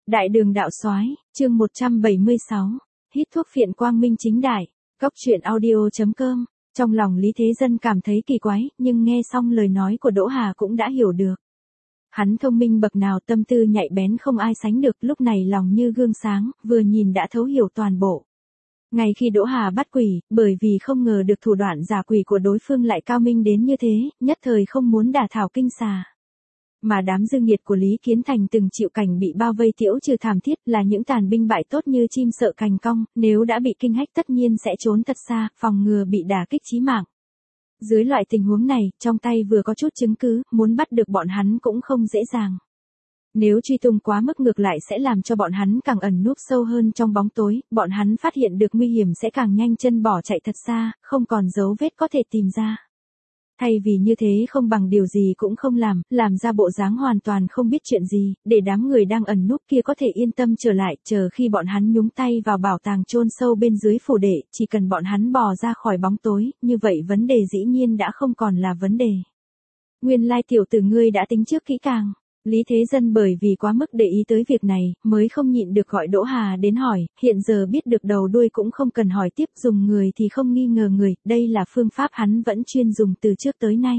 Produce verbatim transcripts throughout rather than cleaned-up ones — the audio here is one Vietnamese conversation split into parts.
Đại đường đạo soái, chương một trăm bảy mươi sáu. Hít thuốc phiện quang minh chính đại. Cốc truyện audio chấm com. Trong lòng Lý Thế Dân cảm thấy kỳ quái, nhưng nghe xong lời nói của Đỗ Hà cũng đã hiểu được. Hắn thông minh bậc nào, tâm tư nhạy bén không ai sánh được, lúc này lòng như gương sáng, vừa nhìn đã thấu hiểu toàn bộ. Ngay khi Đỗ Hà bắt quỷ, bởi vì không ngờ được thủ đoạn giả quỷ của đối phương lại cao minh đến như thế, nhất thời không muốn đả thảo kinh xà. Mà đám dương nhiệt của Lý Kiến Thành từng chịu cảnh bị bao vây tiễu trừ thảm thiết, là những tàn binh bại tốt như chim sợ cành cong, nếu đã bị kinh hách tất nhiên sẽ trốn thật xa, phòng ngừa bị đả kích chí mạng. Dưới loại tình huống này, trong tay vừa có chút chứng cứ, muốn bắt được bọn hắn cũng không dễ dàng. Nếu truy tung quá mức ngược lại sẽ làm cho bọn hắn càng ẩn núp sâu hơn trong bóng tối, bọn hắn phát hiện được nguy hiểm sẽ càng nhanh chân bỏ chạy thật xa, không còn dấu vết có thể tìm ra. Thay vì như thế không bằng điều gì cũng không làm, làm ra bộ dáng hoàn toàn không biết chuyện gì, để đám người đang ẩn núp kia có thể yên tâm trở lại, chờ khi bọn hắn nhúng tay vào bảo tàng chôn sâu bên dưới phủ đệ, chỉ cần bọn hắn bò ra khỏi bóng tối, như vậy vấn đề dĩ nhiên đã không còn là vấn đề. Nguyên lai tiểu tử ngươi đã tính trước kỹ càng. Lý Thế Dân bởi vì quá mức để ý tới việc này, mới không nhịn được gọi Đỗ Hà đến hỏi, hiện giờ biết được đầu đuôi cũng không cần hỏi tiếp, dùng người thì không nghi ngờ người, đây là phương pháp hắn vẫn chuyên dùng từ trước tới nay.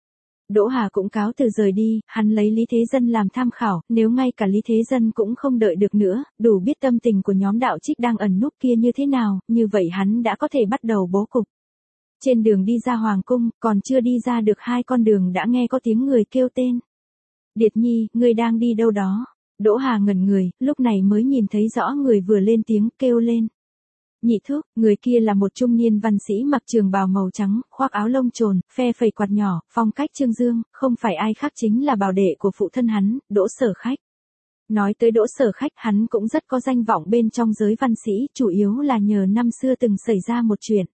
Đỗ Hà cũng cáo từ rời đi, hắn lấy Lý Thế Dân làm tham khảo, nếu ngay cả Lý Thế Dân cũng không đợi được nữa, đủ biết tâm tình của nhóm đạo trích đang ẩn núp kia như thế nào, như vậy hắn đã có thể bắt đầu bố cục. Trên đường đi ra Hoàng Cung, còn chưa đi ra được hai con đường đã nghe có tiếng người kêu tên. Điệt Nhi, ngươi đang đi đâu đó? Đỗ Hà ngẩn người, lúc này mới nhìn thấy rõ người vừa lên tiếng kêu lên. Nhị thúc, người kia là một trung niên văn sĩ mặc trường bào màu trắng, khoác áo lông trồn, phe phẩy quạt nhỏ, phong cách trương dương, không phải ai khác chính là bảo đệ của phụ thân hắn, Đỗ Sở Khách. Nói tới Đỗ Sở Khách, hắn cũng rất có danh vọng bên trong giới văn sĩ, chủ yếu là nhờ năm xưa từng xảy ra một chuyện.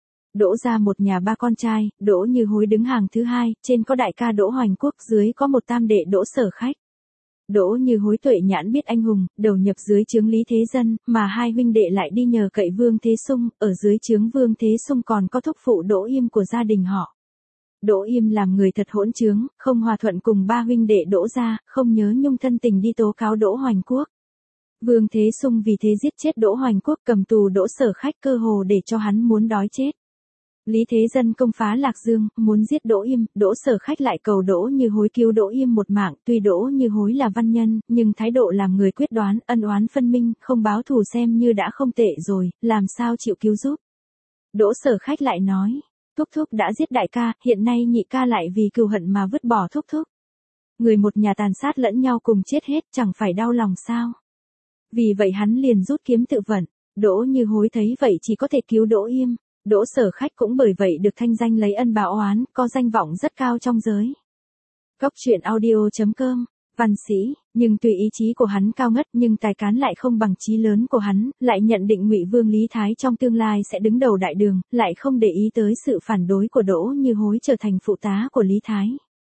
Đỗ ra một nhà ba con trai, Đỗ Như Hối đứng hàng thứ hai, trên có đại ca Đỗ Hoành Quốc, dưới có một tam đệ Đỗ Sở Khách. Đỗ Như Hối tuệ nhãn biết anh hùng, đầu nhập dưới trướng Lý Thế Dân, mà hai huynh đệ lại đi nhờ cậy Vương Thế Sung, ở dưới trướng Vương Thế Sung còn có thúc phụ Đỗ Yêm của gia đình họ. Đỗ Yêm làm người thật hỗn trướng, không hòa thuận cùng ba huynh đệ Đỗ gia, không nhớ nhung thân tình đi tố cáo Đỗ Hoành Quốc. Vương Thế Sung vì thế giết chết Đỗ Hoành Quốc, cầm tù Đỗ Sở Khách, cơ hồ để cho hắn muốn đói chết. Lý Thế Dân công phá Lạc Dương, muốn giết Đỗ Yêm, Đỗ Sở Khách lại cầu Đỗ Như Hối cứu Đỗ Yêm một mạng, tuy Đỗ Như Hối là văn nhân, nhưng thái độ làm người quyết đoán, ân oán phân minh, không báo thù xem như đã không tệ rồi, làm sao chịu cứu giúp. Đỗ Sở Khách lại nói, thúc thúc đã giết đại ca, hiện nay nhị ca lại vì cừu hận mà vứt bỏ thúc thúc. Người một nhà tàn sát lẫn nhau cùng chết hết, chẳng phải đau lòng sao. Vì vậy hắn liền rút kiếm tự vận, Đỗ Như Hối thấy vậy chỉ có thể cứu Đỗ Yêm. Đỗ Sở Khách cũng bởi vậy được thanh danh lấy ân báo oán, có danh vọng rất cao trong giới. Cốc truyện audio chấm com. Văn sĩ, nhưng tùy ý chí của hắn cao ngất nhưng tài cán lại không bằng chí lớn của hắn, lại nhận định Ngụy Vương Lý Thái trong tương lai sẽ đứng đầu đại đường, lại không để ý tới sự phản đối của Đỗ Như Hối trở thành phụ tá của Lý Thái.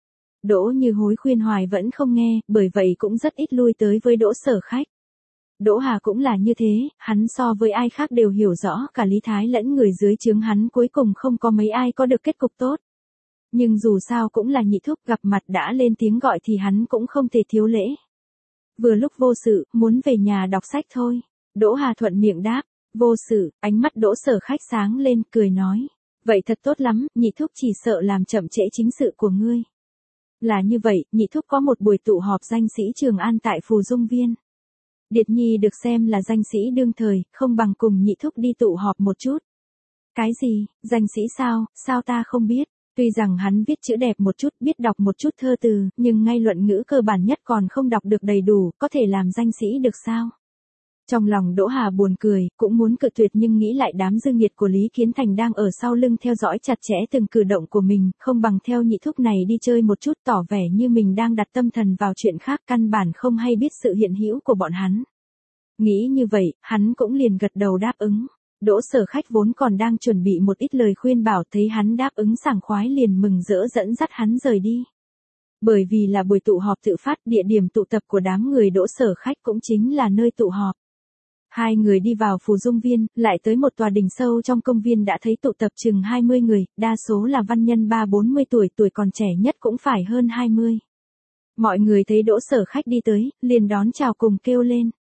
Đỗ Như Hối khuyên hoài vẫn không nghe, bởi vậy cũng rất ít lui tới với Đỗ Sở Khách. Đỗ Hà cũng là như thế, hắn so với ai khác đều hiểu rõ cả Lý Thái lẫn người dưới trướng hắn cuối cùng không có mấy ai có được kết cục tốt. Nhưng dù sao cũng là nhị thúc, gặp mặt đã lên tiếng gọi thì hắn cũng không thể thiếu lễ. Vừa lúc vô sự, muốn về nhà đọc sách thôi. Đỗ Hà thuận miệng đáp, vô sự, ánh mắt Đỗ Sở Khách sáng lên, cười nói. Vậy thật tốt lắm, nhị thúc chỉ sợ làm chậm trễ chính sự của ngươi. Là như vậy, nhị thúc có một buổi tụ họp danh sĩ Trường An tại Phù Dung Viên. Điệt Nhi được xem là danh sĩ đương thời, không bằng cùng nhị thúc đi tụ họp một chút. Cái gì, danh sĩ sao, sao ta không biết? Tuy rằng hắn viết chữ đẹp một chút, biết đọc một chút thơ từ, nhưng ngay luận ngữ cơ bản nhất còn không đọc được đầy đủ, có thể làm danh sĩ được sao? Trong lòng Đỗ Hà buồn cười, cũng muốn cự tuyệt nhưng nghĩ lại đám dương nhiệt của Lý Kiến Thành đang ở sau lưng theo dõi chặt chẽ từng cử động của mình, không bằng theo nhị thúc này đi chơi một chút, tỏ vẻ như mình đang đặt tâm thần vào chuyện khác, căn bản không hay biết sự hiện hữu của bọn hắn. Nghĩ như vậy, hắn cũng liền gật đầu đáp ứng. Đỗ Sở Khách vốn còn đang chuẩn bị một ít lời khuyên bảo, thấy hắn đáp ứng sảng khoái liền mừng rỡ dẫn dắt hắn rời đi. Bởi vì là buổi tụ họp tự phát, địa điểm tụ tập của đám người Đỗ Sở Khách cũng chính là nơi tụ họp. Hai người đi vào Phù Dung Viên, lại tới một tòa đình sâu trong công viên đã thấy tụ tập chừng hai mươi người, đa số là văn nhân ba bốn mươi tuổi, tuổi còn trẻ nhất cũng phải hơn hai mươi. Mọi người thấy Đỗ Sở Khách đi tới, liền đón chào cùng kêu lên.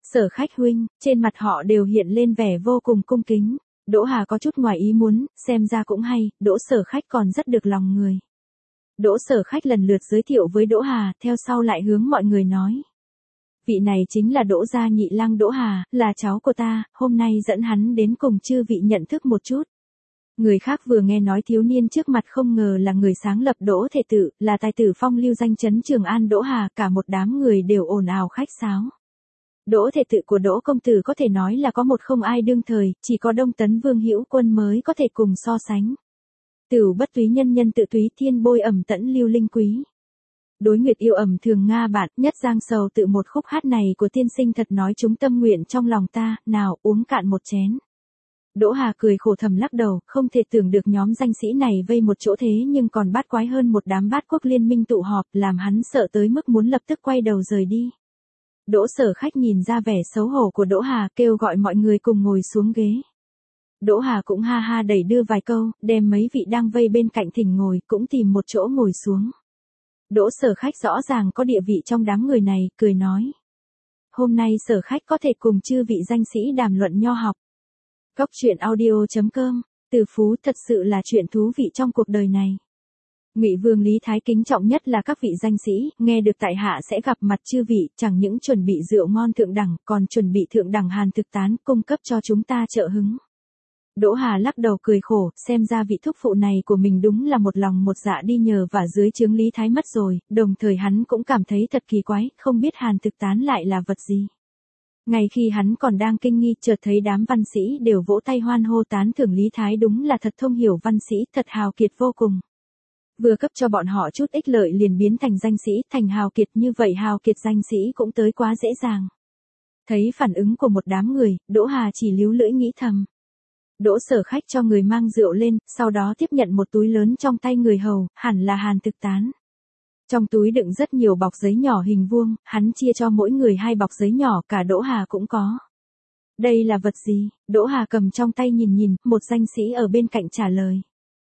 Sở Khách huynh, trên mặt họ đều hiện lên vẻ vô cùng cung kính. Đỗ Hà có chút ngoài ý muốn, xem ra cũng hay, Đỗ Sở Khách còn rất được lòng người. Đỗ Sở Khách lần lượt giới thiệu với Đỗ Hà, theo sau lại hướng mọi người nói. Vị này chính là Đỗ gia nhị lang Đỗ Hà, là cháu của ta, hôm nay dẫn hắn đến cùng chư vị nhận thức một chút. Người khác vừa nghe nói thiếu niên trước mặt không ngờ là người sáng lập Đỗ Thể Tự, là tài tử phong lưu danh chấn Trường An Đỗ Hà, cả một đám người đều ồn ào khách sáo. Đỗ Thể Tự của Đỗ công tử có thể nói là có một không ai đương thời, chỉ có Đông Tấn Vương Hữu Quân mới có thể cùng so sánh. Tửu bất túy nhân nhân tự túy thiên bôi ẩm tẫn lưu linh quý. Đối nguyệt yêu ẩm thường Nga bạn, nhất giang sầu tự một khúc hát này của tiên sinh thật nói chúng tâm nguyện trong lòng ta, nào uống cạn một chén. Đỗ Hà cười khổ thầm lắc đầu, không thể tưởng được nhóm danh sĩ này vây một chỗ thế nhưng còn bát quái hơn một đám bát quốc liên minh tụ họp, làm hắn sợ tới mức muốn lập tức quay đầu rời đi. Đỗ Sở Khách nhìn ra vẻ xấu hổ của Đỗ Hà, kêu gọi mọi người cùng ngồi xuống ghế. Đỗ Hà cũng ha ha đẩy đưa vài câu, đem mấy vị đang vây bên cạnh thỉnh ngồi, cũng tìm một chỗ ngồi xuống. Đỗ Sở Khách rõ ràng có địa vị trong đám người này, cười nói. Hôm nay Sở Khách có thể cùng chư vị danh sĩ đàm luận nho học. Góc truyện audio chấm com, Từ Phú thật sự là chuyện thú vị trong cuộc đời này. Ngụy Vương Lý Thái kính trọng nhất là các vị danh sĩ, nghe được tại hạ sẽ gặp mặt chư vị, chẳng những chuẩn bị rượu ngon thượng đẳng, còn chuẩn bị thượng đẳng hàn thực tán, cung cấp cho chúng ta trợ hứng. Đỗ Hà lắc đầu cười khổ, xem ra vị thúc phụ này của mình đúng là một lòng một dạ đi nhờ và dưới trướng Lý Thái mất rồi, đồng thời hắn cũng cảm thấy thật kỳ quái, không biết hàn thực tán lại là vật gì. Ngay khi hắn còn đang kinh nghi, chợt thấy đám văn sĩ đều vỗ tay hoan hô tán thưởng Lý Thái đúng là thật thông hiểu văn sĩ, thật hào kiệt vô cùng. Vừa cấp cho bọn họ chút ích lợi liền biến thành danh sĩ, thành hào kiệt, như vậy hào kiệt danh sĩ cũng tới quá dễ dàng. Thấy phản ứng của một đám người, Đỗ Hà chỉ líu lưỡi nghĩ thầm. Đỗ Sở Khách cho người mang rượu lên, sau đó tiếp nhận một túi lớn trong tay người hầu, hẳn là hàn thực tán. Trong túi đựng rất nhiều bọc giấy nhỏ hình vuông, hắn chia cho mỗi người hai bọc giấy nhỏ, cả Đỗ Hà cũng có. Đây là vật gì? Đỗ Hà cầm trong tay nhìn nhìn, một danh sĩ ở bên cạnh trả lời.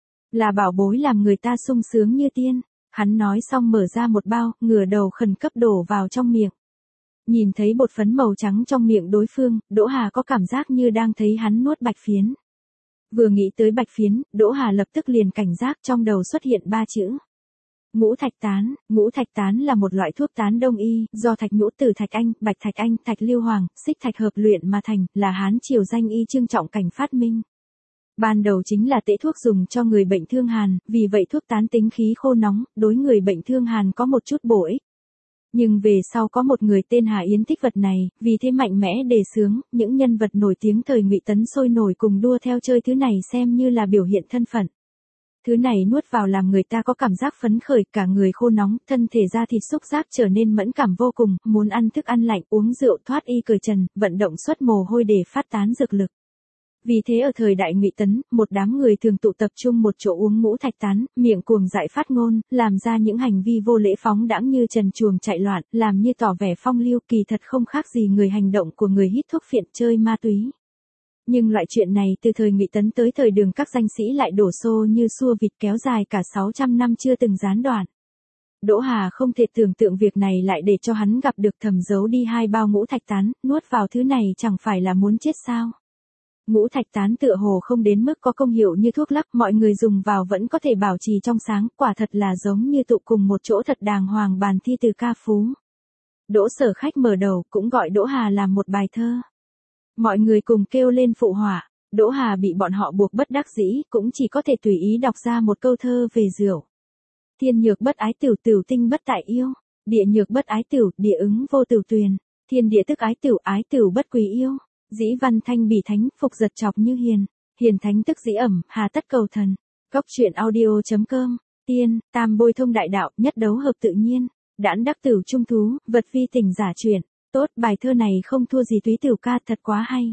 Là bảo bối làm người ta sung sướng như tiên. Hắn nói xong mở ra một bao, ngửa đầu khẩn cấp đổ vào trong miệng. Nhìn thấy bột phấn màu trắng trong miệng đối phương, Đỗ Hà có cảm giác như đang thấy hắn nuốt bạch phiến. Vừa nghĩ tới bạch phiến, Đỗ Hà lập tức liền cảnh giác, trong đầu xuất hiện ba chữ. Ngũ thạch tán. Ngũ thạch tán là một loại thuốc tán đông y, do thạch nhũ từ thạch anh, bạch thạch anh, thạch lưu hoàng, xích thạch hợp luyện mà thành, là Hán triều danh y Trương Trọng Cảnh phát minh. Ban đầu chính là tễ thuốc dùng cho người bệnh thương hàn, vì vậy thuốc tán tính khí khô nóng, đối người bệnh thương hàn có một chút bổ ích. Nhưng về sau có một người tên Hà Yến thích vật này, vì thế mạnh mẽ đề xướng, những nhân vật nổi tiếng thời Ngụy Tấn sôi nổi cùng đua theo chơi thứ này xem như là biểu hiện thân phận. Thứ này nuốt vào làm người ta có cảm giác phấn khởi, cả người khô nóng, thân thể da thịt xúc giác trở nên mẫn cảm vô cùng, muốn ăn thức ăn lạnh, uống rượu thoát y cởi trần, vận động xuất mồ hôi để phát tán dược lực. Vì thế ở thời đại Ngụy Tấn, một đám người thường tụ tập trung một chỗ uống ngũ thạch tán, miệng cuồng dại phát ngôn, làm ra những hành vi vô lễ phóng đãng như trần truồng chạy loạn, làm như tỏ vẻ phong lưu, kỳ thật không khác gì người hành động của người hít thuốc phiện chơi ma túy. Nhưng loại chuyện này từ thời Ngụy Tấn tới thời Đường các danh sĩ lại đổ xô như xua vịt, kéo dài cả sáu trăm năm chưa từng gián đoạn. Đỗ Hà không thể tưởng tượng việc này lại để cho hắn gặp được, thầm giấu đi hai bao ngũ thạch tán, nuốt vào thứ này chẳng phải là muốn chết sao. Ngũ thạch tán tựa hồ không đến mức có công hiệu như thuốc lắc, mọi người dùng vào vẫn có thể bảo trì trong sáng, quả thật là giống như tụ cùng một chỗ thật đàng hoàng bàn thi từ ca phú. Đỗ Sở Khách mở đầu, cũng gọi Đỗ Hà làm một bài thơ. Mọi người cùng kêu lên phụ họa, Đỗ Hà bị bọn họ buộc bất đắc dĩ, cũng chỉ có thể tùy ý đọc ra một câu thơ về rượu. Thiên nhược bất ái tửu, tửu tinh bất tại yêu. Địa nhược bất ái tửu, địa ứng vô tửu tuyền. Thiên địa tức ái tửu, ái tửu bất quý yêu. Dĩ văn thanh bỉ thánh, phục giật chọc như hiền. Hiền thánh tức dĩ ẩm, hà tất cầu thần. Góc truyện audio chấm com. Tiên, tam bôi thông đại đạo, nhất đấu hợp tự nhiên. Đãn đắc tửu trung thú, vật vi tình giả truyện. Tốt, bài thơ này không thua gì túy tửu ca, thật quá hay.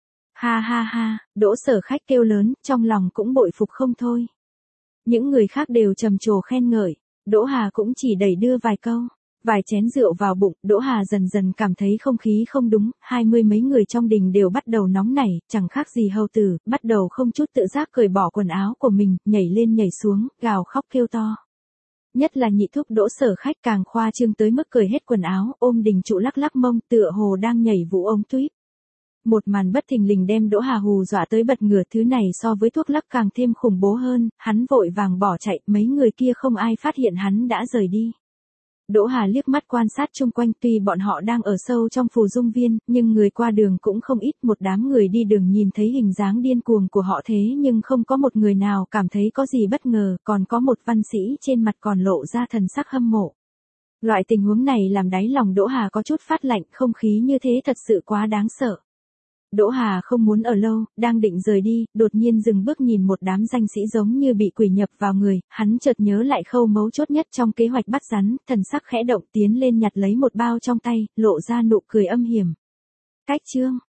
Ha ha ha, Đỗ Sở Khách kêu lớn, trong lòng cũng bội phục không thôi. Những người khác đều trầm trồ khen ngợi, Đỗ Hà cũng chỉ đẩy đưa vài câu. Vài chén rượu vào bụng, Đỗ Hà dần dần cảm thấy không khí không đúng, hai mươi mấy người trong đình đều bắt đầu nóng nảy, chẳng khác gì hầu tử, bắt đầu không chút tự giác cởi bỏ quần áo của mình, nhảy lên nhảy xuống, gào khóc kêu to. Nhất là nhị thúc Đỗ Sở Khách càng khoa trương tới mức cởi hết quần áo, ôm Đình Trụ lắc lắc mông tựa hồ đang nhảy vũ ống tuýp. Một màn bất thình lình đem Đỗ Hà hù dọa tới bật ngửa, thứ này so với thuốc lắc càng thêm khủng bố hơn, hắn vội vàng bỏ chạy, mấy người kia không ai phát hiện hắn đã rời đi. Đỗ Hà liếc mắt quan sát chung quanh, tuy bọn họ đang ở sâu trong phù dung viên, nhưng người qua đường cũng không ít, một đám người đi đường nhìn thấy hình dáng điên cuồng của họ thế nhưng không có một người nào cảm thấy có gì bất ngờ, còn có một văn sĩ trên mặt còn lộ ra thần sắc hâm mộ. Loại tình huống này làm đáy lòng Đỗ Hà có chút phát lạnh, không khí như thế thật sự quá đáng sợ. Đỗ Hà không muốn ở lâu, đang định rời đi, đột nhiên dừng bước nhìn một đám danh sĩ giống như bị quỷ nhập vào người, hắn chợt nhớ lại khâu mấu chốt nhất trong kế hoạch bắt rắn, thần sắc khẽ động tiến lên nhặt lấy một bao trong tay, lộ ra nụ cười âm hiểm. Cách chương